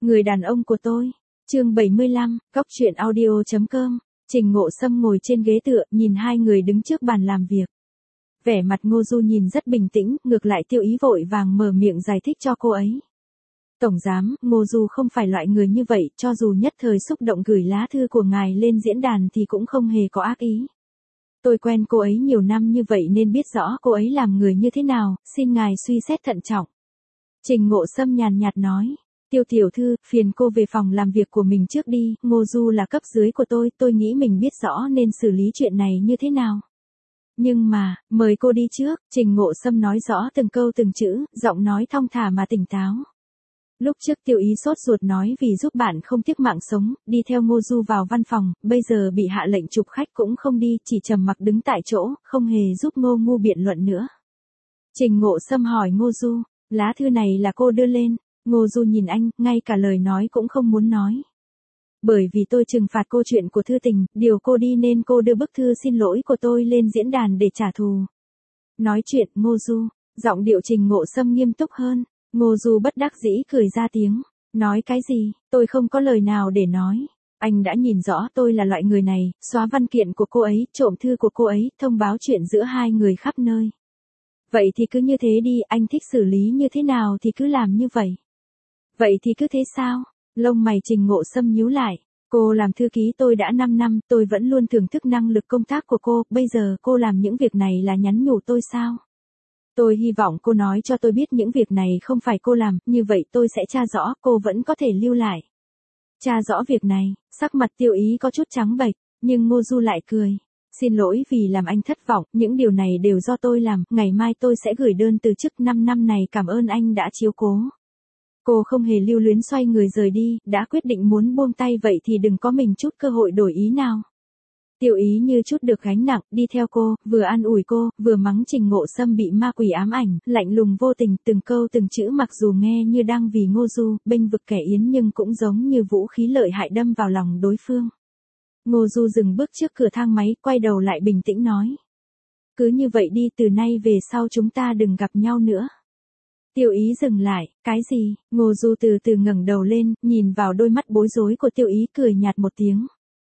Người đàn ông của tôi. Chương 75, Góc truyện audio.com. Trình Ngộ Sâm ngồi trên ghế tựa, nhìn hai người đứng trước bàn làm việc. Vẻ mặt Ngô Du nhìn rất bình tĩnh, ngược lại Tiêu Ý vội vàng mở miệng giải thích cho cô ấy. Tổng giám, Ngô Du không phải loại người như vậy, cho dù nhất thời xúc động gửi lá thư của ngài lên diễn đàn thì cũng không hề có ác ý. Tôi quen cô ấy nhiều năm như vậy nên biết rõ cô ấy làm người như thế nào, xin ngài suy xét thận trọng. Trình Ngộ Sâm nhàn nhạt nói. Tiêu tiểu thư, phiền cô về phòng làm việc của mình trước đi, Ngô Du là cấp dưới của tôi nghĩ mình biết rõ nên xử lý chuyện này như thế nào. Nhưng mà, mời cô đi trước, Trình Ngộ Sâm nói rõ từng câu từng chữ, giọng nói thong thả mà tỉnh táo. Lúc trước Tiêu Ý sốt ruột nói vì giúp bạn không tiếc mạng sống, đi theo Ngô Du vào văn phòng, bây giờ bị hạ lệnh chụp khách cũng không đi, chỉ trầm mặc đứng tại chỗ, không hề giúp Ngô Ngu biện luận nữa. Trình Ngộ Sâm hỏi Ngô Du, lá thư này là cô đưa lên. Ngô Du nhìn anh, ngay cả lời nói cũng không muốn nói. Bởi vì tôi trừng phạt cô chuyện của thư tình, điều cô đi nên cô đưa bức thư xin lỗi của tôi lên diễn đàn để trả thù. Nói chuyện, Ngô Du, giọng điệu Trình Ngộ Sâm nghiêm túc hơn. Ngô Du bất đắc dĩ cười ra tiếng. Nói cái gì, tôi không có lời nào để nói. Anh đã nhìn rõ tôi là loại người này, xóa văn kiện của cô ấy, trộm thư của cô ấy, thông báo chuyện giữa hai người khắp nơi. Vậy thì cứ như thế đi, anh thích xử lý như thế nào thì cứ làm như vậy. Vậy thì cứ thế sao? Lông mày Trình Ngộ Sâm nhíu lại. Cô làm thư ký tôi đã 5 năm, tôi vẫn luôn thưởng thức năng lực công tác của cô, bây giờ cô làm những việc này là nhắn nhủ tôi sao? Tôi hy vọng cô nói cho tôi biết những việc này không phải cô làm, như vậy tôi sẽ tra rõ, cô vẫn có thể lưu lại. Tra rõ việc này, sắc mặt Tiêu Ý có chút trắng bệch, nhưng Ngô Du lại cười. Xin lỗi vì làm anh thất vọng, những điều này đều do tôi làm, ngày mai tôi sẽ gửi đơn từ chức 5 năm này cảm ơn anh đã chiếu cố. Cô không hề lưu luyến xoay người rời đi, đã quyết định muốn buông tay vậy thì đừng có mình chút cơ hội đổi ý nào. Tiêu Ý như chút được gánh nặng, đi theo cô, vừa an ủi cô, vừa mắng Trình Ngộ Sâm bị ma quỷ ám ảnh, lạnh lùng vô tình, từng câu từng chữ mặc dù nghe như đang vì Ngô Du, bênh vực kẻ yến nhưng cũng giống như vũ khí lợi hại đâm vào lòng đối phương. Ngô Du dừng bước trước cửa thang máy, quay đầu lại bình tĩnh nói. Cứ như vậy đi, từ nay về sau chúng ta đừng gặp nhau nữa. Tiêu Ý dừng lại, cái gì? Ngô Du từ từ ngẩng đầu lên, nhìn vào đôi mắt bối rối của Tiêu Ý cười nhạt một tiếng.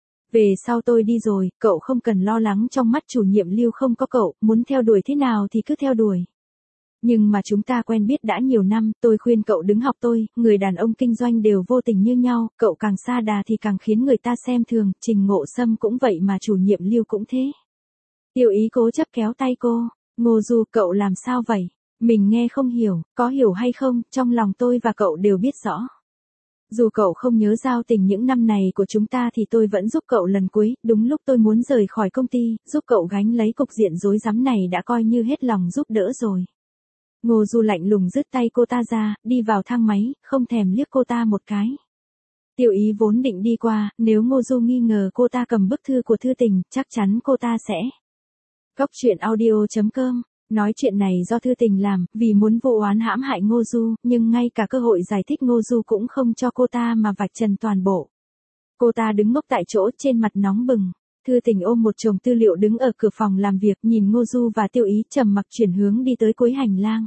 Về sau tôi đi rồi, cậu không cần lo lắng trong mắt chủ nhiệm Lưu không có cậu, muốn theo đuổi thế nào thì cứ theo đuổi. Nhưng mà chúng ta quen biết đã nhiều năm, tôi khuyên cậu đứng học tôi, người đàn ông kinh doanh đều vô tình như nhau, cậu càng xa đà thì càng khiến người ta xem thường, Trình Ngộ Sâm cũng vậy mà chủ nhiệm Lưu cũng thế. Tiêu Ý cố chấp kéo tay cô, Ngô Du cậu làm sao vậy? Mình nghe không hiểu, có hiểu hay không, trong lòng tôi và cậu đều biết rõ. Dù cậu không nhớ giao tình những năm này của chúng ta thì tôi vẫn giúp cậu lần cuối, đúng lúc tôi muốn rời khỏi công ty, giúp cậu gánh lấy cục diện rối rắm này đã coi như hết lòng giúp đỡ rồi. Ngô Du lạnh lùng dứt tay cô ta ra, đi vào thang máy, không thèm liếc cô ta một cái. Tiêu Ý vốn định đi qua, nếu Ngô Du nghi ngờ cô ta cầm bức thư của thư tình, chắc chắn cô ta sẽ. Góc truyện audio.com. Nói chuyện này do thư tình làm, vì muốn vô oán hãm hại Ngô Du, nhưng ngay cả cơ hội giải thích Ngô Du cũng không cho cô ta mà vạch trần toàn bộ. Cô ta đứng ngốc tại chỗ trên mặt nóng bừng. Thư tình ôm một chồng tư liệu đứng ở cửa phòng làm việc nhìn Ngô Du và Tiêu Ý trầm mặc chuyển hướng đi tới cuối hành lang.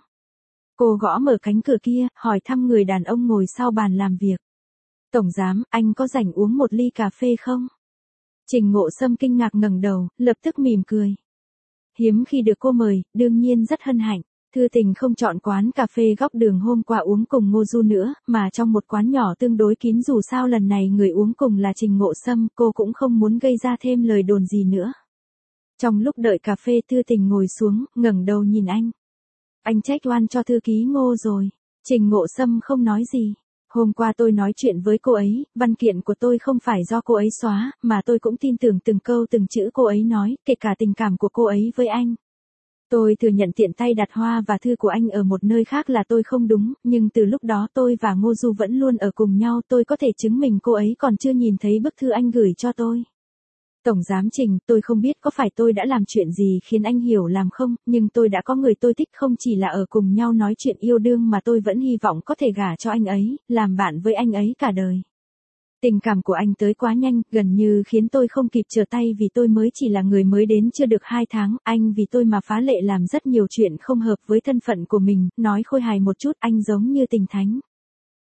Cô gõ mở cánh cửa kia, hỏi thăm người đàn ông ngồi sau bàn làm việc. Tổng giám, anh có rảnh uống một ly cà phê không? Trình Ngộ Sâm kinh ngạc ngẩng đầu, lập tức mỉm cười. Hiếm khi được cô mời, đương nhiên rất hân hạnh. Thư tình không chọn quán cà phê góc đường hôm qua uống cùng Ngô Du nữa, mà trong một quán nhỏ tương đối kín dù sao lần này người uống cùng là Trình Ngộ Sâm, cô cũng không muốn gây ra thêm lời đồn gì nữa. Trong lúc đợi cà phê Thư tình ngồi xuống, ngẩng đầu nhìn anh. Anh trách oan cho thư ký Ngô rồi. Trình Ngộ Sâm không nói gì. Hôm qua tôi nói chuyện với cô ấy, văn kiện của tôi không phải do cô ấy xóa, mà tôi cũng tin tưởng từng câu từng chữ cô ấy nói, kể cả tình cảm của cô ấy với anh. Tôi thừa nhận tiện tay đặt hoa và thư của anh ở một nơi khác là tôi không đúng, nhưng từ lúc đó tôi và Ngô Du vẫn luôn ở cùng nhau, tôi có thể chứng minh cô ấy còn chưa nhìn thấy bức thư anh gửi cho tôi. Tổng giám Trình, tôi không biết có phải tôi đã làm chuyện gì khiến anh hiểu làm không, nhưng tôi đã có người tôi thích không chỉ là ở cùng nhau nói chuyện yêu đương mà tôi vẫn hy vọng có thể gả cho anh ấy, làm bạn với anh ấy cả đời. Tình cảm của anh tới quá nhanh, gần như khiến tôi không kịp trở tay vì tôi mới chỉ là người mới đến chưa được 2 tháng, anh vì tôi mà phá lệ làm rất nhiều chuyện không hợp với thân phận của mình, nói khôi hài một chút anh giống như tình thánh.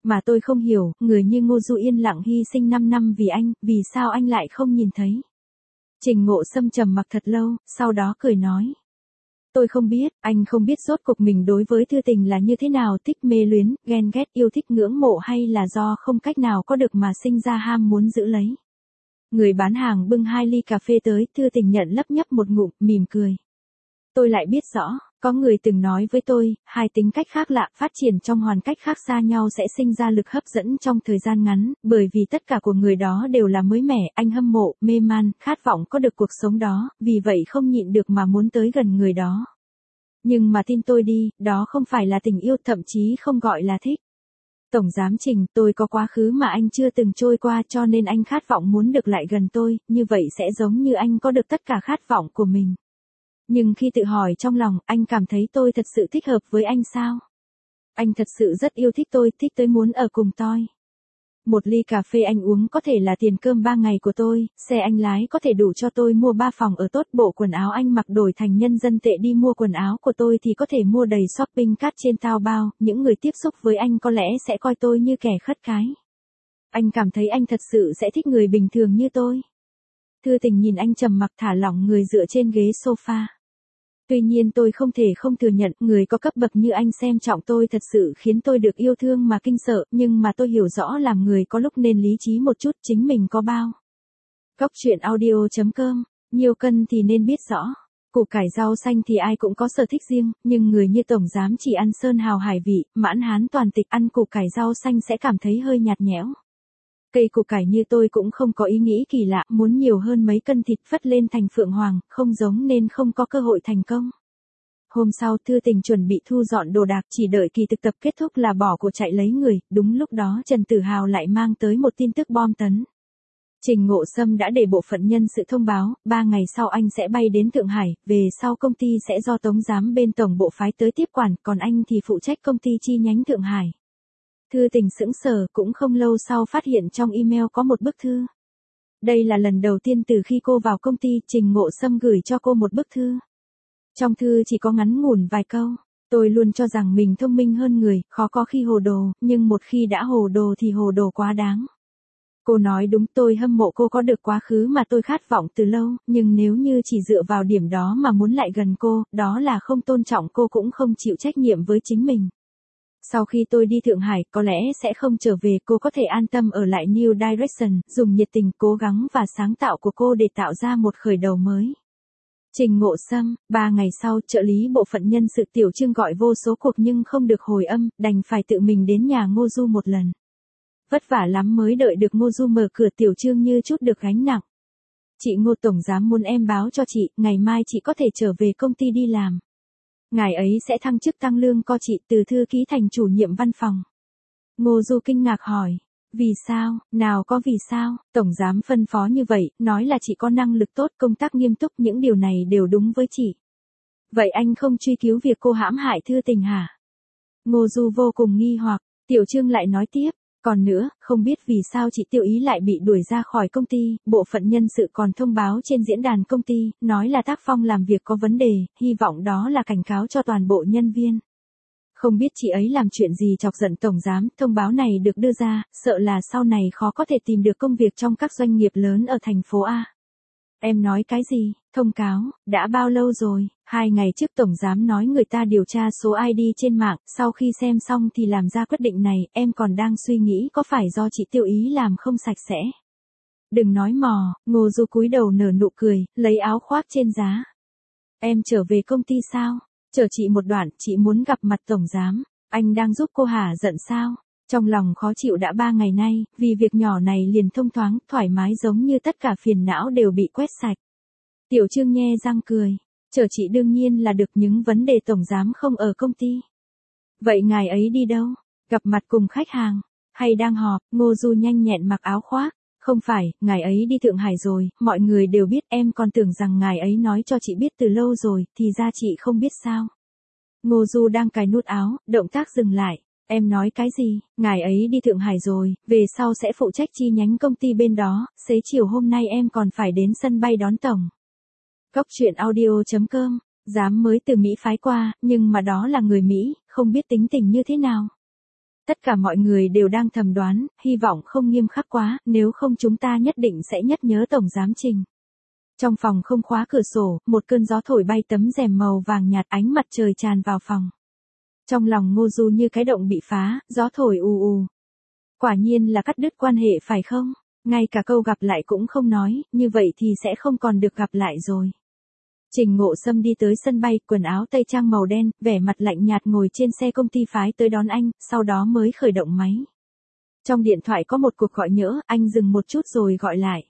Mà tôi không hiểu, người như Ngô Du yên lặng hy sinh 5 năm vì anh, vì sao anh lại không nhìn thấy? Trình Ngộ Sâm trầm mặc thật lâu, sau đó cười nói. Tôi không biết, anh không biết rốt cuộc mình đối với Thư Tình là như thế nào, thích mê luyến, ghen ghét, yêu thích ngưỡng mộ hay là do không cách nào có được mà sinh ra ham muốn giữ lấy. Người bán hàng bưng 2 ly cà phê tới, Thư Tình nhận lấp nhấp một ngụm, mỉm cười. Tôi lại biết rõ, có người từng nói với tôi, hai tính cách khác lạ phát triển trong hoàn cách khác xa nhau sẽ sinh ra lực hấp dẫn trong thời gian ngắn, bởi vì tất cả của người đó đều là mới mẻ, anh hâm mộ, mê man, khát vọng có được cuộc sống đó, vì vậy không nhịn được mà muốn tới gần người đó. Nhưng mà tin tôi đi, đó không phải là tình yêu, thậm chí không gọi là thích. Tổng giám Trình, tôi có quá khứ mà anh chưa từng trôi qua cho nên anh khát vọng muốn được lại gần tôi, như vậy sẽ giống như anh có được tất cả khát vọng của mình. Nhưng khi tự hỏi trong lòng, anh cảm thấy tôi thật sự thích hợp với anh sao? Anh thật sự rất yêu thích tôi, thích tới muốn ở cùng tôi. Một ly cà phê anh uống có thể là tiền cơm 3 ngày của tôi, xe anh lái có thể đủ cho tôi mua 3 phòng ở tốt, bộ quần áo anh mặc đổi thành nhân dân tệ đi mua quần áo của tôi thì có thể mua đầy shopping cart trên Taobao, những người tiếp xúc với anh có lẽ sẽ coi tôi như kẻ khất cái. Anh cảm thấy anh thật sự sẽ thích người bình thường như tôi. Thư Tình nhìn anh trầm mặc thả lỏng người dựa trên ghế sofa. Tuy nhiên tôi không thể không thừa nhận, người có cấp bậc như anh xem trọng tôi thật sự khiến tôi được yêu thương mà kinh sợ, nhưng mà tôi hiểu rõ làm người có lúc nên lý trí một chút, chính mình có bao. Cóc truyện audio.com, nhiều cân thì nên biết rõ. Củ cải rau xanh thì ai cũng có sở thích riêng, nhưng người như tổng giám chỉ ăn sơn hào hải vị, mãn hán toàn tịch, ăn củ cải rau xanh sẽ cảm thấy hơi nhạt nhẽo. Cây củ cải như tôi cũng không có ý nghĩ kỳ lạ, muốn nhiều hơn mấy cân thịt phất lên thành phượng hoàng, không giống nên không có cơ hội thành công. Hôm sau Thư Tình chuẩn bị thu dọn đồ đạc, chỉ đợi kỳ thực tập kết thúc là bỏ của chạy lấy người, đúng lúc đó Trần Tử Hào lại mang tới một tin tức bom tấn. Trình Ngộ Sâm đã để bộ phận nhân sự thông báo, 3 ngày sau anh sẽ bay đến Thượng Hải, về sau công ty sẽ do tống giám bên tổng bộ phái tới tiếp quản, còn anh thì phụ trách công ty chi nhánh Thượng Hải. Thư Tình sững sờ, cũng không lâu sau phát hiện trong email có một bức thư. Đây là lần đầu tiên từ khi cô vào công ty, Trình Ngộ Sâm gửi cho cô một bức thư. Trong thư chỉ có ngắn ngủn vài câu, tôi luôn cho rằng mình thông minh hơn người, khó có khi hồ đồ, nhưng một khi đã hồ đồ thì hồ đồ quá đáng. Cô nói đúng, tôi hâm mộ cô có được quá khứ mà tôi khát vọng từ lâu, nhưng nếu như chỉ dựa vào điểm đó mà muốn lại gần cô, đó là không tôn trọng cô cũng không chịu trách nhiệm với chính mình. Sau khi tôi đi Thượng Hải, có lẽ sẽ không trở về, cô có thể an tâm ở lại New Direction, dùng nhiệt tình, cố gắng và sáng tạo của cô để tạo ra một khởi đầu mới. Trình Ngộ Sâm, 3 ngày sau, trợ lý bộ phận nhân sự Tiểu Trương gọi vô số cuộc nhưng không được hồi âm, đành phải tự mình đến nhà Ngô Du một lần. Vất vả lắm mới đợi được Ngô Du mở cửa, Tiểu Trương như chút được gánh nặng. Chị Ngô tổng giám muốn em báo cho chị, ngày mai chị có thể trở về công ty đi làm. Ngài ấy sẽ thăng chức tăng lương cho chị, từ thư ký thành chủ nhiệm văn phòng. Ngô Du kinh ngạc hỏi. Vì sao, nào có vì sao, tổng giám phân phó như vậy, nói là chị có năng lực tốt, công tác nghiêm túc, những điều này đều đúng với chị. Vậy anh không truy cứu việc cô hãm hại Thư Tình hả? Ngô Du vô cùng nghi hoặc, Tiểu Trương lại nói tiếp. Còn nữa, không biết vì sao chị Tiêu Ý lại bị đuổi ra khỏi công ty, bộ phận nhân sự còn thông báo trên diễn đàn công ty, nói là tác phong làm việc có vấn đề, hy vọng đó là cảnh cáo cho toàn bộ nhân viên. Không biết chị ấy làm chuyện gì chọc giận tổng giám, thông báo này được đưa ra, sợ là sau này khó có thể tìm được công việc trong các doanh nghiệp lớn ở thành phố A. Em nói cái gì, thông cáo, đã bao lâu rồi, 2 ngày trước tổng giám nói người ta điều tra số ID trên mạng, sau khi xem xong thì làm ra quyết định này, em còn đang suy nghĩ có phải do chị Tiêu Ý làm không sạch sẽ. Đừng nói mò, Ngô Du cúi đầu nở nụ cười, lấy áo khoác trên giá. Em trở về công ty sao? Chờ chị một đoạn, chị muốn gặp mặt tổng giám, anh đang giúp cô hả giận sao? Trong lòng khó chịu đã 3 ngày nay, vì việc nhỏ này liền thông thoáng, thoải mái giống như tất cả phiền não đều bị quét sạch. Tiểu Trương nhe răng cười, chờ chị đương nhiên là được, những vấn đề tổng giám không ở công ty. Vậy ngài ấy đi đâu? Gặp mặt cùng khách hàng? Hay đang họp? Ngô Du nhanh nhẹn mặc áo khoác. Không phải, ngài ấy đi Thượng Hải rồi, mọi người đều biết, em còn tưởng rằng ngài ấy nói cho chị biết từ lâu rồi, thì ra chị không biết sao. Ngô Du đang cài nút áo, động tác dừng lại. Em nói cái gì, ngài ấy đi Thượng Hải rồi, về sau sẽ phụ trách chi nhánh công ty bên đó, xế chiều hôm nay em còn phải đến sân bay đón tổng. Cóc truyện audio.com, giám mới từ Mỹ phái qua, nhưng mà đó là người Mỹ, không biết tính tình như thế nào. Tất cả mọi người đều đang thầm đoán, hy vọng không nghiêm khắc quá, nếu không chúng ta nhất định sẽ nhất nhớ Tổng Giám Trình. Trong phòng không khóa cửa sổ, một cơn gió thổi bay tấm rèm màu vàng nhạt, ánh mặt trời tràn vào phòng. Trong lòng Ngô Du như cái động bị phá, gió thổi ù ù. Quả nhiên là cắt đứt quan hệ phải không? Ngay cả câu gặp lại cũng không nói, như vậy thì sẽ không còn được gặp lại rồi. Trình Ngộ Sâm đi tới sân bay, quần áo tây trang màu đen, vẻ mặt lạnh nhạt ngồi trên xe công ty phái tới đón anh, sau đó mới khởi động máy. Trong điện thoại có một cuộc gọi nhỡ, anh dừng một chút rồi gọi lại.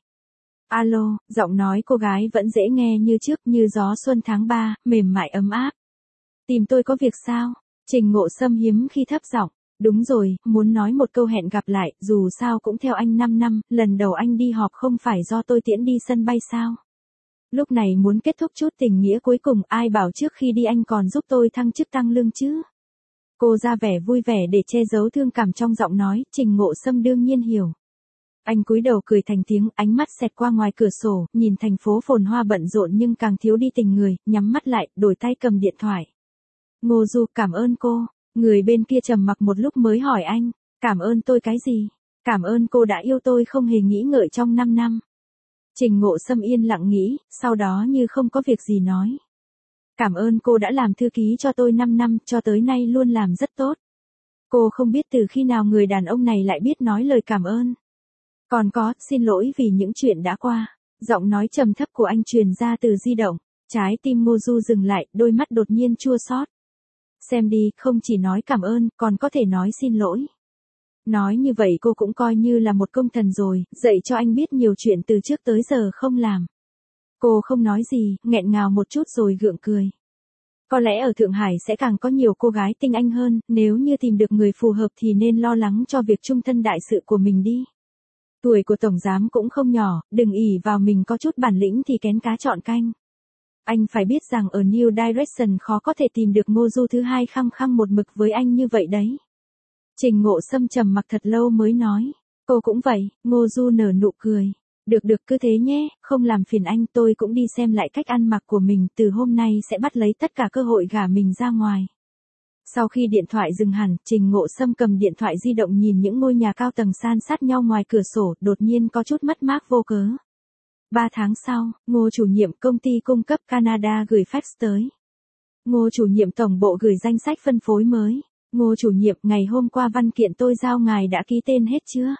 Alo, giọng nói cô gái vẫn dễ nghe như trước, như gió xuân tháng 3, mềm mại ấm áp. Tìm tôi có việc sao? Trình Ngộ Sâm hiếm khi thấp giọng. Đúng rồi, muốn nói một câu hẹn gặp lại, dù sao cũng theo anh 5 năm, lần đầu anh đi họp không phải do tôi tiễn đi sân bay sao? Lúc này muốn kết thúc chút tình nghĩa cuối cùng, ai bảo trước khi đi anh còn giúp tôi thăng chức tăng lương chứ? Cô ra vẻ vui vẻ để che giấu thương cảm trong giọng nói, Trình Ngộ Sâm đương nhiên hiểu. Anh cúi đầu cười thành tiếng, ánh mắt xẹt qua ngoài cửa sổ, nhìn thành phố phồn hoa bận rộn nhưng càng thiếu đi tình người, nhắm mắt lại, đổi tay cầm điện thoại. Ngô Du, cảm ơn cô. Người bên kia trầm mặc một lúc mới hỏi anh, cảm ơn tôi cái gì? Cảm ơn cô đã yêu tôi không hề nghĩ ngợi trong 5 năm. Trình Ngộ Sâm yên lặng nghĩ, sau đó như không có việc gì nói. Cảm ơn cô đã làm thư ký cho tôi 5 năm, cho tới nay luôn làm rất tốt. Cô không biết từ khi nào người đàn ông này lại biết nói lời cảm ơn. Còn có, xin lỗi vì những chuyện đã qua. Giọng nói trầm thấp của anh truyền ra từ di động. Trái tim Ngô Du dừng lại, đôi mắt đột nhiên chua xót. Xem đi, không chỉ nói cảm ơn, còn có thể nói xin lỗi. Nói như vậy cô cũng coi như là một công thần rồi, dạy cho anh biết nhiều chuyện từ trước tới giờ không làm. Cô không nói gì, nghẹn ngào một chút rồi gượng cười. Có lẽ ở Thượng Hải sẽ càng có nhiều cô gái tinh anh hơn, nếu như tìm được người phù hợp thì nên lo lắng cho việc chung thân đại sự của mình đi. Tuổi của Tổng Giám cũng không nhỏ, đừng ỷ vào mình có chút bản lĩnh thì kén cá chọn canh. Anh phải biết rằng ở New Direction khó có thể tìm được Ngô Du thứ hai khăng khăng một mực với anh như vậy đấy. Trình Ngộ Sâm trầm mặc thật lâu mới nói. Cô cũng vậy, Ngô Du nở nụ cười. Được cứ thế nhé, không làm phiền anh, tôi cũng đi xem lại cách ăn mặc của mình, từ hôm nay sẽ bắt lấy tất cả cơ hội gả mình ra ngoài. Sau khi điện thoại dừng hẳn, Trình Ngộ Sâm cầm điện thoại di động nhìn những ngôi nhà cao tầng san sát nhau ngoài cửa sổ, đột nhiên có chút mất mát vô cớ. 3 tháng sau, Ngô chủ nhiệm công ty cung cấp Canada gửi fax tới. Ngô chủ nhiệm tổng bộ gửi danh sách phân phối mới. Ngô chủ nhiệm, ngày hôm qua văn kiện tôi giao ngài đã ký tên hết chưa?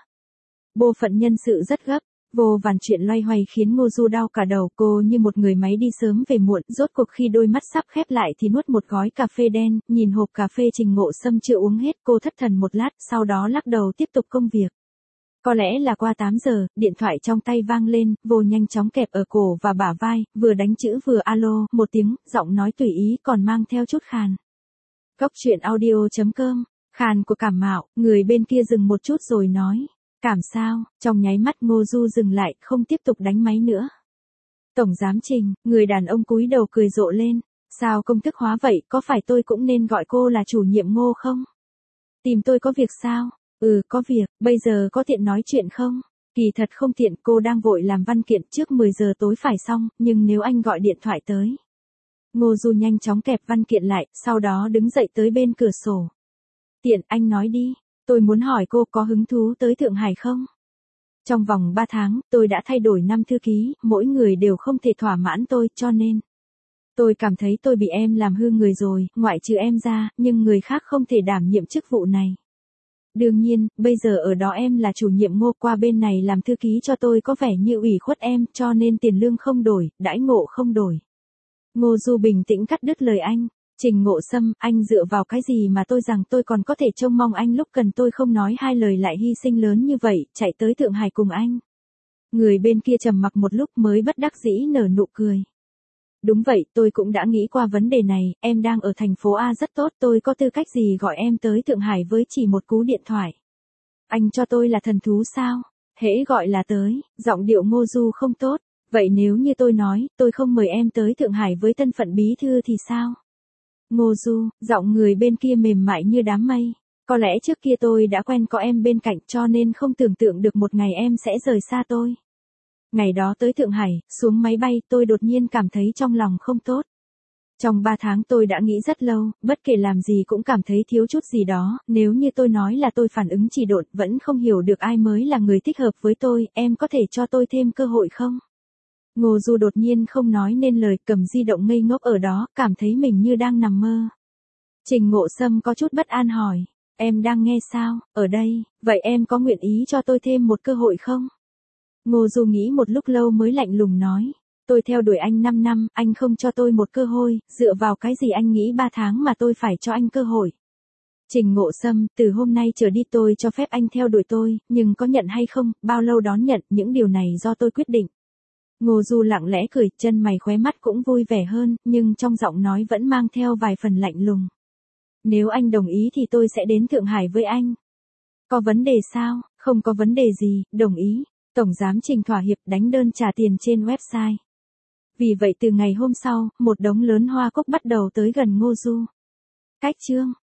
Bộ phận nhân sự rất gấp. Vô vàn chuyện loay hoay khiến Ngô Du đau cả đầu, cô như một người máy đi sớm về muộn, rốt cuộc khi đôi mắt sắp khép lại thì nuốt một gói cà phê đen, nhìn hộp cà phê Trình Ngộ Sâm chưa uống hết, cô thất thần một lát, sau đó lắc đầu tiếp tục công việc. Có lẽ là qua 8 giờ, điện thoại trong tay vang lên, Vô nhanh chóng kẹp ở cổ và bả vai, vừa đánh chữ vừa alo, một tiếng, giọng nói tùy ý còn mang theo chút khàn. Cóc truyện audio.com, khàn của Cảm Mạo, người bên kia dừng một chút rồi nói. Cảm sao? Trong nháy mắt Ngô Du dừng lại, không tiếp tục đánh máy nữa. Tổng Giám Trình, người đàn ông cúi đầu cười rộ lên. Sao công thức hóa vậy, có phải tôi cũng nên gọi cô là chủ nhiệm Ngô không? Tìm tôi có việc sao? Có việc, bây giờ có tiện nói chuyện không? Kỳ thật không tiện, cô đang vội làm văn kiện, trước 10 giờ tối phải xong, nhưng nếu anh gọi điện thoại tới. Ngô Du nhanh chóng kẹp văn kiện lại, sau đó đứng dậy tới bên cửa sổ. Tiện, anh nói đi. Tôi muốn hỏi cô có hứng thú tới Thượng Hải không? Trong vòng 3 tháng, tôi đã thay đổi 5 thư ký, mỗi người đều không thể thỏa mãn tôi, cho nên. Tôi cảm thấy tôi bị em làm hư người rồi, ngoại trừ em ra, nhưng người khác không thể đảm nhiệm chức vụ này. Đương nhiên, bây giờ ở đó em là chủ nhiệm Ngô, qua bên này làm thư ký cho tôi có vẻ như ủy khuất em, cho nên tiền lương không đổi, đãi ngộ không đổi. Ngô Du bình tĩnh cắt đứt lời anh. Trình Ngộ Sâm, anh dựa vào cái gì mà tôi rằng tôi còn có thể trông mong anh lúc cần tôi không nói hai lời lại hy sinh lớn như vậy, chạy tới Thượng Hải cùng anh. Người bên kia trầm mặc một lúc mới bất đắc dĩ nở nụ cười. Đúng vậy, tôi cũng đã nghĩ qua vấn đề này, em đang ở thành phố A rất tốt, tôi có tư cách gì gọi em tới Thượng Hải với chỉ một cú điện thoại. Anh cho tôi là thần thú sao? Hễ gọi là tới, giọng điệu Ngô Du không tốt, vậy nếu như tôi nói, tôi không mời em tới Thượng Hải với thân phận bí thư thì sao? Ngô Du, giọng người bên kia mềm mại như đám mây. Có lẽ trước kia tôi đã quen có em bên cạnh cho nên không tưởng tượng được một ngày em sẽ rời xa tôi. Ngày đó tới Thượng Hải, xuống máy bay tôi đột nhiên cảm thấy trong lòng không tốt. Trong 3 tháng tôi đã nghĩ rất lâu, bất kể làm gì cũng cảm thấy thiếu chút gì đó, nếu như tôi nói là tôi phản ứng trì độn, vẫn không hiểu được ai mới là người thích hợp với tôi, em có thể cho tôi thêm cơ hội không? Ngô Du đột nhiên không nói nên lời, cầm di động ngây ngốc ở đó, cảm thấy mình như đang nằm mơ. Trình Ngộ Sâm có chút bất an hỏi, em đang nghe sao, ở đây, vậy em có nguyện ý cho tôi thêm một cơ hội không? Ngô Du nghĩ một lúc lâu mới lạnh lùng nói, tôi theo đuổi anh 5 năm, anh không cho tôi một cơ hội, dựa vào cái gì anh nghĩ 3 tháng mà tôi phải cho anh cơ hội? Trình Ngộ Sâm, từ hôm nay trở đi tôi cho phép anh theo đuổi tôi, nhưng có nhận hay không, bao lâu đón nhận, những điều này do tôi quyết định. Ngô Du lặng lẽ cười, chân mày khóe mắt cũng vui vẻ hơn, nhưng trong giọng nói vẫn mang theo vài phần lạnh lùng. Nếu anh đồng ý thì tôi sẽ đến Thượng Hải với anh. Có vấn đề sao? Không có vấn đề gì, đồng ý. Tổng giám Trình thỏa hiệp, đánh đơn trả tiền trên website. Vì vậy từ ngày hôm sau, một đống lớn hoa cúc bắt đầu tới gần Ngô Du. Cách chương